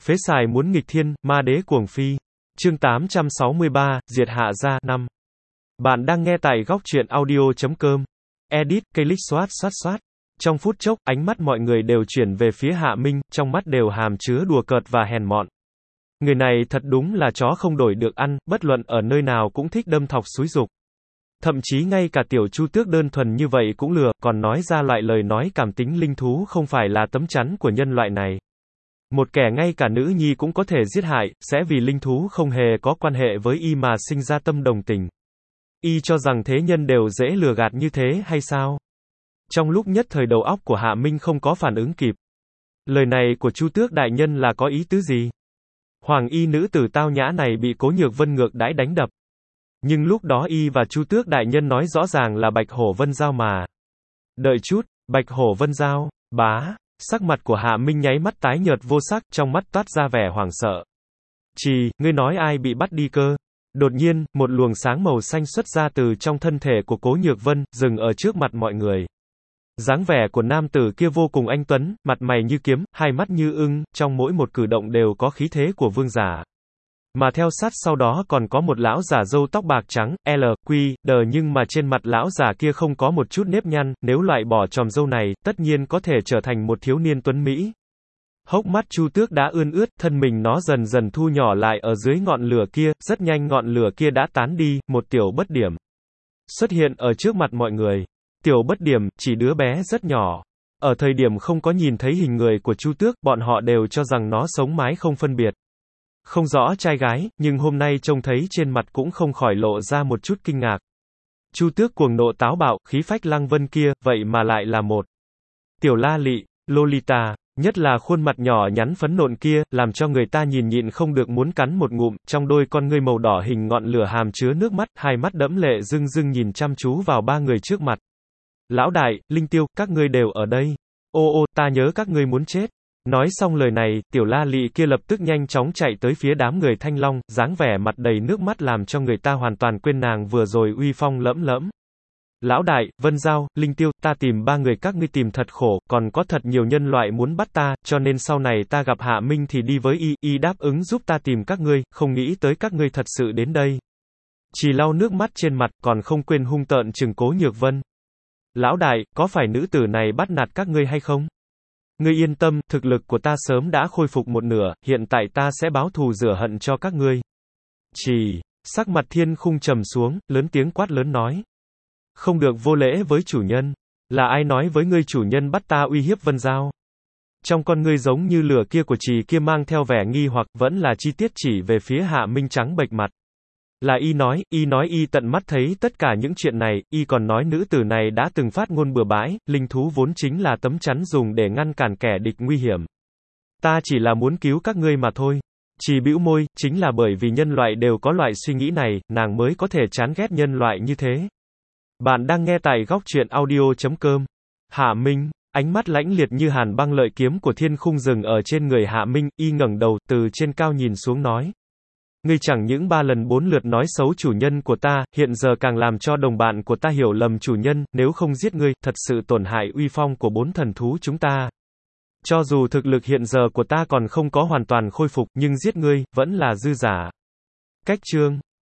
Phế xài muốn nghịch thiên, ma đế cuồng phi. Chương 863, Diệt Hạ Gia 5. Bạn đang nghe tại góc truyện audio.com. Edit, click xoát. Trong phút chốc, ánh mắt mọi người đều chuyển về phía Hạ Minh, trong mắt đều hàm chứa đùa cợt và hèn mọn. Người này thật đúng là chó không đổi được ăn, bất luận ở nơi nào cũng thích đâm thọc xúi giục. Thậm chí ngay cả tiểu Chu Tước đơn thuần như vậy cũng lừa, còn nói ra loại lời nói cảm tính linh thú không phải là tấm chắn của nhân loại này. Một kẻ ngay cả nữ nhi cũng có thể giết hại, sẽ vì linh thú không hề có quan hệ với y mà sinh ra tâm đồng tình. Y cho rằng thế nhân đều dễ lừa gạt như thế hay sao? Trong lúc nhất thời đầu óc của Hạ Minh không có phản ứng kịp. Lời này của Chu Tước đại nhân là có ý tứ gì? Hoàng y nữ tử tao nhã này bị Cố Nhược Vân ngược đãi đánh đập. Nhưng lúc đó y và Chu Tước đại nhân nói rõ ràng là Bạch Hổ Vân Dao mà. Đợi chút, Bạch Hổ Vân Dao, bá. Sắc mặt của Hạ Minh nháy mắt tái nhợt vô sắc, trong mắt toát ra vẻ hoảng sợ. Ngươi nói ai bị bắt đi cơ? Đột nhiên, một luồng sáng màu xanh xuất ra từ trong thân thể của Cố Nhược Vân, dừng ở trước mặt mọi người. Dáng vẻ của nam tử kia vô cùng anh tuấn, mặt mày như kiếm, hai mắt như ưng, trong mỗi một cử động đều có khí thế của vương giả. Mà theo sát sau đó còn có một lão giả râu tóc bạc trắng, nhưng mà trên mặt lão giả kia không có một chút nếp nhăn, nếu loại bỏ chòm râu này, tất nhiên có thể trở thành một thiếu niên tuấn Mỹ. Hốc mắt Chu Tước đã ươn ướt, thân mình nó dần dần thu nhỏ lại ở dưới ngọn lửa kia, rất nhanh ngọn lửa kia đã tán đi, một tiểu bất điểm xuất hiện ở trước mặt mọi người. Tiểu bất điểm, chỉ đứa bé rất nhỏ. Ở thời điểm không có nhìn thấy hình người của Chu Tước, bọn họ đều cho rằng nó sống mái không phân biệt. Không rõ trai gái, nhưng hôm nay trông thấy trên mặt cũng không khỏi lộ ra một chút kinh ngạc. Chu Tước cuồng nộ táo bạo, khí phách lăng vân kia, vậy mà lại là một tiểu la lị, Lolita, nhất là khuôn mặt nhỏ nhắn phấn nộn kia, làm cho người ta nhìn nhịn không được muốn cắn một ngụm, trong đôi con ngươi màu đỏ hình ngọn lửa hàm chứa nước mắt, hai mắt đẫm lệ rưng rưng nhìn chăm chú vào ba người trước mặt. Lão đại, Linh Tiêu, các ngươi đều ở đây. Ô, ta nhớ các ngươi muốn chết. Nói xong lời này, tiểu la lị kia lập tức nhanh chóng chạy tới phía đám người Thanh Long, dáng vẻ mặt đầy nước mắt làm cho người ta hoàn toàn quên nàng vừa rồi uy phong lẫm lẫm. Lão đại, Vân Dao, Linh Tiêu, ta tìm ba người các ngươi tìm thật khổ, còn có thật nhiều nhân loại muốn bắt ta, cho nên sau này ta gặp Hạ Minh thì đi với y đáp ứng giúp ta tìm các ngươi, không nghĩ tới các ngươi thật sự đến đây. Chỉ lau nước mắt trên mặt, còn không quên hung tợn trừng Cố Nhược Vân. Lão đại, có phải nữ tử này bắt nạt các ngươi hay không? Ngươi yên tâm, thực lực của ta sớm đã khôi phục một nửa, hiện tại ta sẽ báo thù rửa hận cho các ngươi. Sắc mặt Thiên Khung trầm xuống, lớn tiếng quát lớn nói. Không được vô lễ với chủ nhân. Là ai nói với ngươi chủ nhân bắt ta uy hiếp Vân Dao? Trong con ngươi giống như lửa kia của Trì kia mang theo vẻ nghi hoặc, vẫn là chi tiết chỉ về phía Hạ Minh trắng bệch mặt. Là y nói y tận mắt thấy tất cả những chuyện này, y còn nói nữ tử này đã từng phát ngôn bừa bãi, linh thú vốn chính là tấm chắn dùng để ngăn cản kẻ địch nguy hiểm. Ta chỉ là muốn cứu các ngươi mà thôi. Chỉ bĩu môi, chính là bởi vì nhân loại đều có loại suy nghĩ này, nàng mới có thể chán ghét nhân loại như thế. Bạn đang nghe tại góc truyện audio.com. Hạ Minh, ánh mắt lãnh liệt như hàn băng lợi kiếm của Thiên Khung dừng ở trên người Hạ Minh, y ngẩng đầu, từ trên cao nhìn xuống nói. Ngươi chẳng những 3 lần 4 lượt nói xấu chủ nhân của ta, hiện giờ càng làm cho đồng bạn của ta hiểu lầm chủ nhân, nếu không giết ngươi, thật sự tổn hại uy phong của 4 thần thú chúng ta. Cho dù thực lực hiện giờ của ta còn không có hoàn toàn khôi phục, nhưng giết ngươi, vẫn là dư giả. Cách chương.